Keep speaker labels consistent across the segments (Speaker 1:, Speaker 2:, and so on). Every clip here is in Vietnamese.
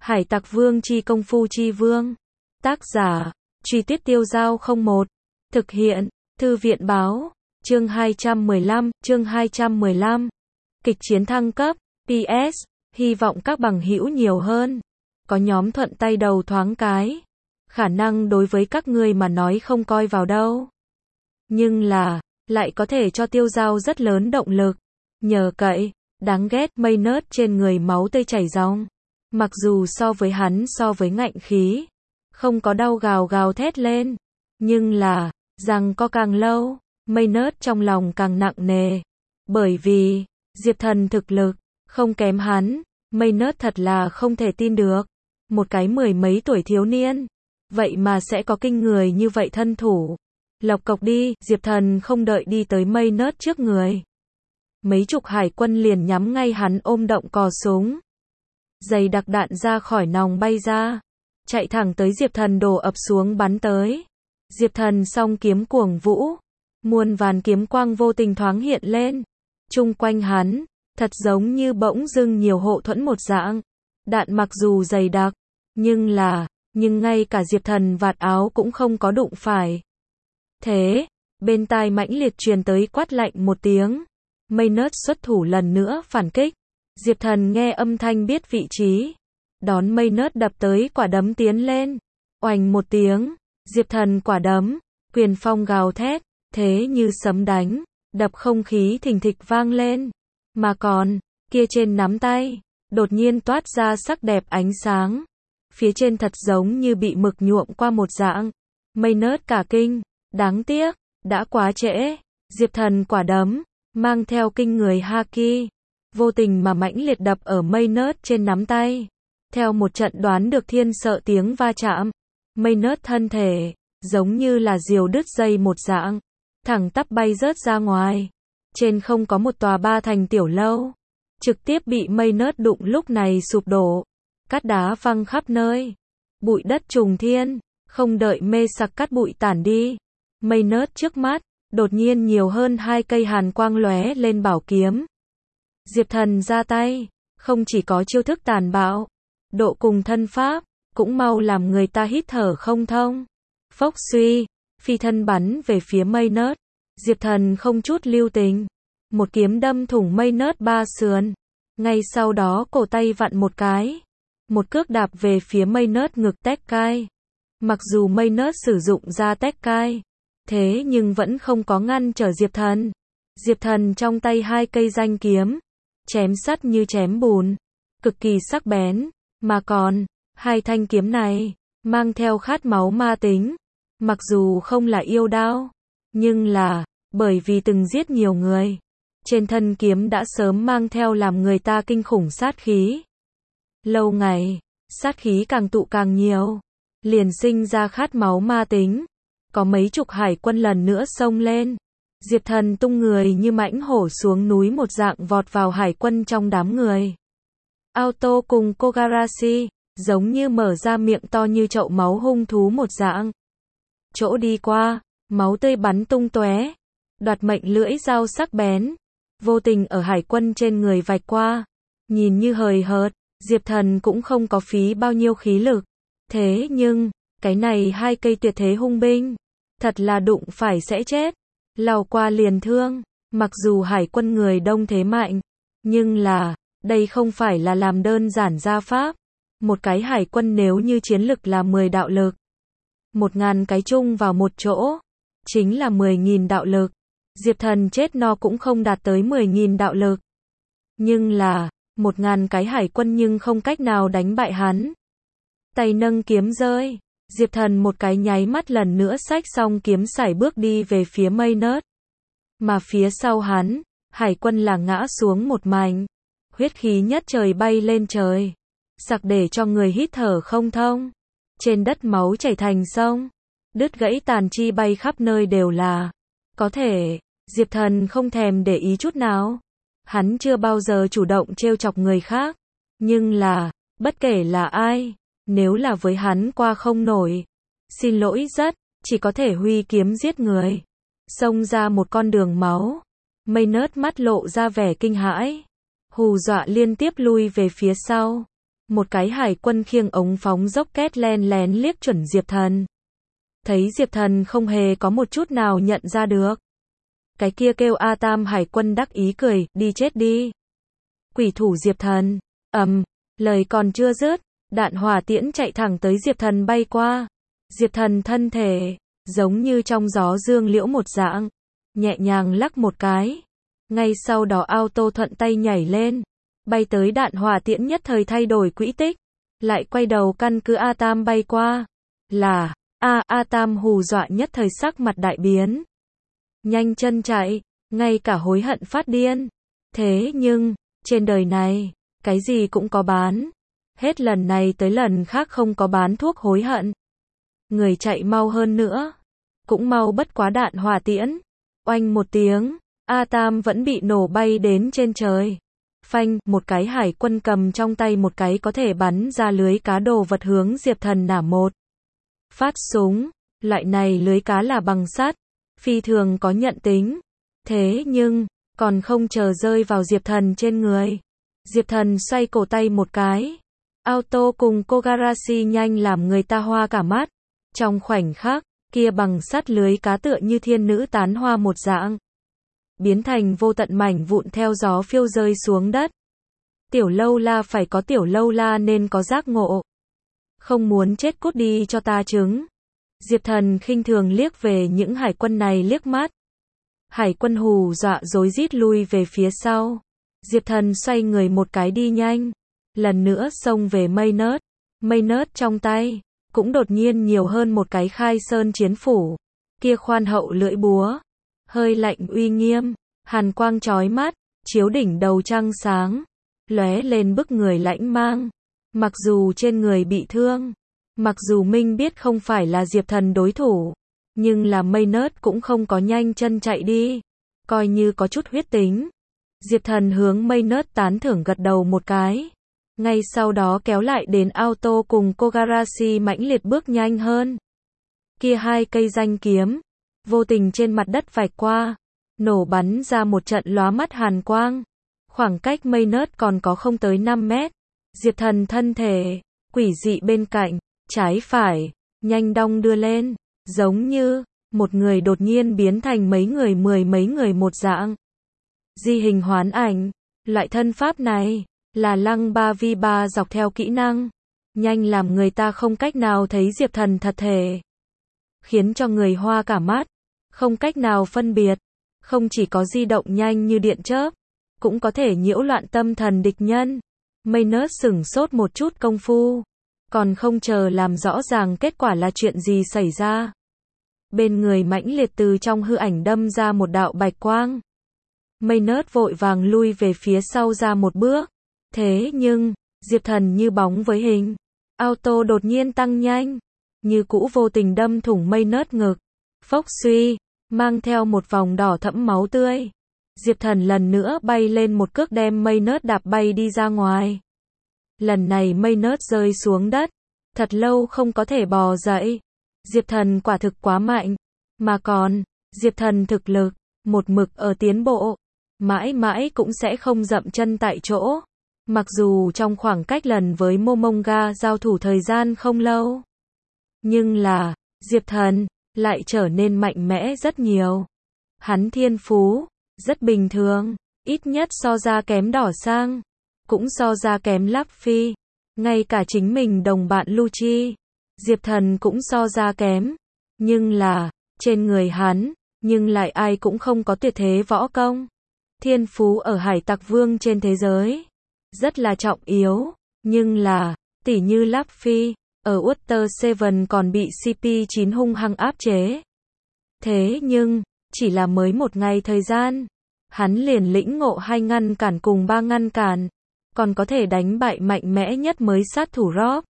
Speaker 1: Hải Tặc Vương chi công phu chi vương. Tác giả, Truy Tuyết Tiêu Dao 01. Thực hiện, Thư viện báo. Chương 215. Kịch chiến thăng cấp. PS, hy vọng các bằng hữu nhiều hơn. Có nhóm thuận tay đầu thoáng cái. Khả năng đối với các ngươi mà nói không coi vào đâu. Nhưng là, lại có thể cho Tiêu Dao rất lớn động lực. Nhờ cậy, đáng ghét mây nớt trên người máu tươi chảy ròng. Mặc dù so với ngạnh khí, không có đau gào gào thét lên. Nhưng là, rằng có càng lâu, mây nớt trong lòng càng nặng nề. Bởi vì, Diệp Thần thực lực, không kém hắn, mây nớt thật là không thể tin được. Một cái 10 mấy tuổi thiếu niên, vậy mà sẽ có kinh người như vậy thân thủ. Lộc cộc đi, Diệp Thần không đợi đi tới mây nớt trước người. Mấy chục hải quân liền nhắm ngay hắn ôm động cò súng. Dày đặc đạn ra khỏi nòng bay ra, chạy thẳng tới Diệp Thần đổ ập xuống bắn tới. Diệp Thần song kiếm cuồng vũ, muôn vàn kiếm quang vô tình thoáng hiện lên. Chung quanh hắn, thật giống như bỗng dưng nhiều hộ thuẫn một dạng. Đạn mặc dù dày đặc, nhưng ngay cả Diệp Thần vạt áo cũng không có đụng phải. Thế, bên tai mãnh liệt truyền tới quát lạnh một tiếng. Mây nớt xuất thủ lần nữa phản kích. Diệp Thần nghe âm thanh biết vị trí. Đón mây nớt đập tới quả đấm tiến lên. Oành một tiếng, Diệp Thần quả đấm, quyền phong gào thét, thế như sấm đánh, đập không khí thình thịch vang lên. Mà còn, kia trên nắm tay, đột nhiên toát ra sắc đẹp ánh sáng. Phía trên thật giống như bị mực nhuộm qua một dạng. Mây nớt cả kinh, đáng tiếc, đã quá trễ. Diệp Thần quả đấm, mang theo kinh người haki, vô tình mà mãnh liệt đập ở mây nớt trên nắm tay. Theo một trận đoán được thiên sợ tiếng va chạm, mây nớt thân thể, giống như là diều đứt dây một dạng, thẳng tắp bay rớt ra ngoài. Trên không có một tòa ba thành tiểu lâu, trực tiếp bị mây nớt đụng lúc này sụp đổ. Cát đá văng khắp nơi, bụi đất trùng thiên, không đợi mê sặc cát bụi tản đi. Mây nớt trước mắt, đột nhiên nhiều hơn 2 cây hàn quang lóe lên bảo kiếm. Diệp Thần ra tay, không chỉ có chiêu thức tàn bạo, độ cùng thân pháp, cũng mau làm người ta hít thở không thông. Phốc suy, phi thân bắn về phía mây nớt. Diệp Thần không chút lưu tình, một kiếm đâm thủng mây nớt ba sườn. Ngay sau đó cổ tay vặn một cái, một cước đạp về phía mây nớt ngực tét cai. Mặc dù mây nớt sử dụng ra tét cai, thế nhưng vẫn không có ngăn trở Diệp Thần. Diệp Thần trong tay 2 cây danh kiếm, chém sắt như chém bùn, cực kỳ sắc bén, mà còn, 2 thanh kiếm này, mang theo khát máu ma tính. Mặc dù không là yêu đao, nhưng là, bởi vì từng giết nhiều người, trên thân kiếm đã sớm mang theo làm người ta kinh khủng sát khí. Lâu ngày, sát khí càng tụ càng nhiều, liền sinh ra khát máu ma tính. Có mấy chục hải quân lần nữa xông lên. Diệp Thần tung người như mãnh hổ xuống núi một dạng vọt vào hải quân trong đám người. Auto cùng Kogarashi, giống như mở ra miệng to như chậu máu hung thú một dạng. Chỗ đi qua, máu tươi bắn tung tóe. Đoạt mệnh lưỡi dao sắc bén, vô tình ở hải quân trên người vạch qua. Nhìn như hời hợt, Diệp Thần cũng không có phí bao nhiêu khí lực. Thế nhưng, cái này 2 cây tuyệt thế hung binh, thật là đụng phải sẽ chết. Lao qua liền thương, mặc dù hải quân người đông thế mạnh, nhưng là, đây không phải là làm đơn giản gia pháp. Một cái hải quân nếu như chiến lực là 10 đạo lực, 1000 cái chung vào một chỗ, chính là 10.000 đạo lực. Diệp Thần chết no cũng không đạt tới 10.000 đạo lực. Nhưng là, 1000 cái hải quân nhưng không cách nào đánh bại hắn. Tay nâng kiếm rơi, Diệp Thần một cái nháy mắt lần nữa xách xong kiếm sải bước đi về phía mây nớt. Mà phía sau hắn, hải quân là ngã xuống một mảnh, huyết khí nhất trời bay lên trời, sặc để cho người hít thở không thông. Trên đất máu chảy thành sông, đứt gãy tàn chi bay khắp nơi đều là. Có thể, Diệp Thần không thèm để ý chút nào. Hắn chưa bao giờ chủ động trêu chọc người khác, nhưng là, bất kể là ai, nếu là với hắn qua không nổi, xin lỗi rất, chỉ có thể huy kiếm giết người. Xông ra một con đường máu, mây nớt mắt lộ ra vẻ kinh hãi, hù dọa liên tiếp lui về phía sau. một cái hải quân khiêng ống phóng rocket len lén liếc chuẩn Diệp Thần. Thấy Diệp Thần không hề có một chút nào nhận ra được. Cái kia kêu A Tam hải quân đắc ý cười, đi chết đi. Quỷ thủ Diệp Thần, lời còn chưa dứt, đạn hỏa tiễn chạy thẳng tới Diệp Thần bay qua. Diệp Thần thân thể, giống như trong gió dương liễu một dạng, nhẹ nhàng lắc một cái. Ngay sau đó auto thuận tay nhảy lên, bay tới đạn hỏa tiễn nhất thời thay đổi quỹ tích, lại quay đầu căn cứ A Tam bay qua. Là, A Tam hù dọa nhất thời sắc mặt đại biến. Nhanh chân chạy, ngay cả hối hận phát điên. Thế nhưng, trên đời này, cái gì cũng có bán. Hết lần này tới lần khác không có bán thuốc hối hận. Người chạy mau hơn nữa, cũng mau bất quá đạn hỏa tiễn. Oanh một tiếng, A Tam vẫn bị nổ bay đến trên trời. Phanh, một cái hải quân cầm trong tay một cái có thể bắn ra lưới cá đồ vật hướng Diệp Thần nã một phát súng. Loại này lưới cá là bằng sắt, phi thường có nhận tính. Thế nhưng, còn không chờ rơi vào Diệp Thần trên người. Diệp Thần xoay cổ tay một cái. Auto cùng Kogarashi nhanh làm người ta hoa cả mắt. Trong khoảnh khắc, kia bằng sắt lưới cá tựa như thiên nữ tán hoa một dạng. Biến thành vô tận mảnh vụn theo gió phiêu rơi xuống đất. Tiểu lâu la phải có tiểu lâu la nên có giác ngộ. Không muốn chết cút đi cho ta chứng. Diệp Thần khinh thường liếc về những hải quân này liếc mắt. Hải quân hù dọa rối rít lui về phía sau. Diệp Thần xoay người một cái đi nhanh. Lần nữa xông về Maynard. Maynard trong tay, cũng đột nhiên nhiều hơn một cái khai sơn chiến phủ. Kia khoan hậu lưỡi búa. Hơi lạnh uy nghiêm, hàn quang chói mắt, chiếu đỉnh đầu trăng sáng. Lóe lên bức người lãnh mang. Mặc dù trên người bị thương. Mặc dù Minh biết không phải là Diệp Thần đối thủ. Nhưng là Maynard cũng không có nhanh chân chạy đi. Coi như có chút huyết tính. Diệp Thần hướng Maynard tán thưởng gật đầu một cái. Ngay sau đó kéo lại đến auto cùng Kogarashi mãnh liệt bước nhanh hơn. Kia hai cây danh kiếm, vô tình trên mặt đất vạch qua, nổ bắn ra một trận lóa mắt hàn quang. Khoảng cách Maynard còn có không tới 5 mét. Diệp Thần thân thể, quỷ dị bên cạnh, trái phải, nhanh đong đưa lên, giống như một người đột nhiên biến thành mấy người mười mấy người một dạng. Di hình hoán ảnh, loại thân pháp này là lăng 3v3 dọc theo kỹ năng, nhanh làm người ta không cách nào thấy Diệp Thần thật thể, khiến cho người hoa cả mắt, không cách nào phân biệt. Không chỉ có di động nhanh như điện chớp, cũng có thể nhiễu loạn tâm thần địch nhân. Maynard sửng sốt một chút công phu, còn không chờ làm rõ ràng kết quả là chuyện gì xảy ra. Bên người mãnh liệt từ trong hư ảnh đâm ra một đạo bạch quang. Maynard vội vàng lui về phía sau ra một bước. Thế nhưng, Diệp Thần như bóng với hình. Auto đột nhiên tăng nhanh, như cũ vô tình đâm thủng Maynard ngực. Phốc suy, mang theo một vòng đỏ thẫm máu tươi. Diệp Thần lần nữa bay lên một cước đem Maynard đạp bay đi ra ngoài. Lần này Maynard rơi xuống đất, thật lâu không có thể bò dậy. Diệp Thần quả thực quá mạnh, mà còn, Diệp Thần thực lực, một mực ở tiến bộ, mãi mãi cũng sẽ không dậm chân tại chỗ. Mặc dù trong khoảng cách lần với Momonga giao thủ thời gian không lâu, nhưng là, Diệp Thần lại trở nên mạnh mẽ rất nhiều. Hắn thiên phú rất bình thường, ít nhất so ra kém đỏ sang, cũng so ra kém Luffy, ngay cả chính mình đồng bạn Lucci, Diệp Thần cũng so ra kém. Nhưng là, trên người hắn, nhưng lại ai cũng không có tuyệt thế võ công. Thiên phú ở hải tặc vương trên thế giới, rất là trọng yếu, nhưng là, tỉ như Luffy, ở Water Seven còn bị CP9 hung hăng áp chế. Thế nhưng, chỉ là mới một ngày thời gian, hắn liền lĩnh ngộ 2 ngăn cản cùng 3 ngăn cản, còn có thể đánh bại mạnh mẽ nhất mới sát thủ Rob.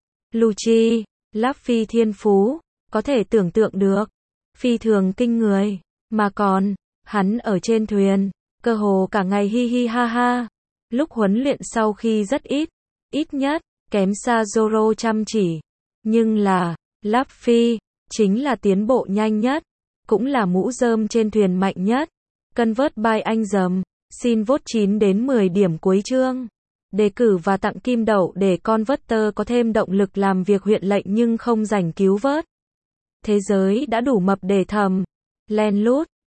Speaker 1: Lucci, Luffy thiên phú, có thể tưởng tượng được, phi thường kinh người, mà còn, hắn ở trên thuyền, cơ hồ cả ngày hi hi ha ha, lúc huấn luyện sau khi rất ít nhất, kém xa Zoro chăm chỉ, nhưng là, Luffy, chính là tiến bộ nhanh nhất, cũng là mũ rơm trên thuyền mạnh nhất. Convert by anh dầm, xin vote 9 đến 10 điểm cuối chương. đề cử và tặng kim đậu để con Vector có thêm động lực làm việc huyện lệnh nhưng không rảnh cứu vớt. Thế giới đã đủ mập để thầm, len lút.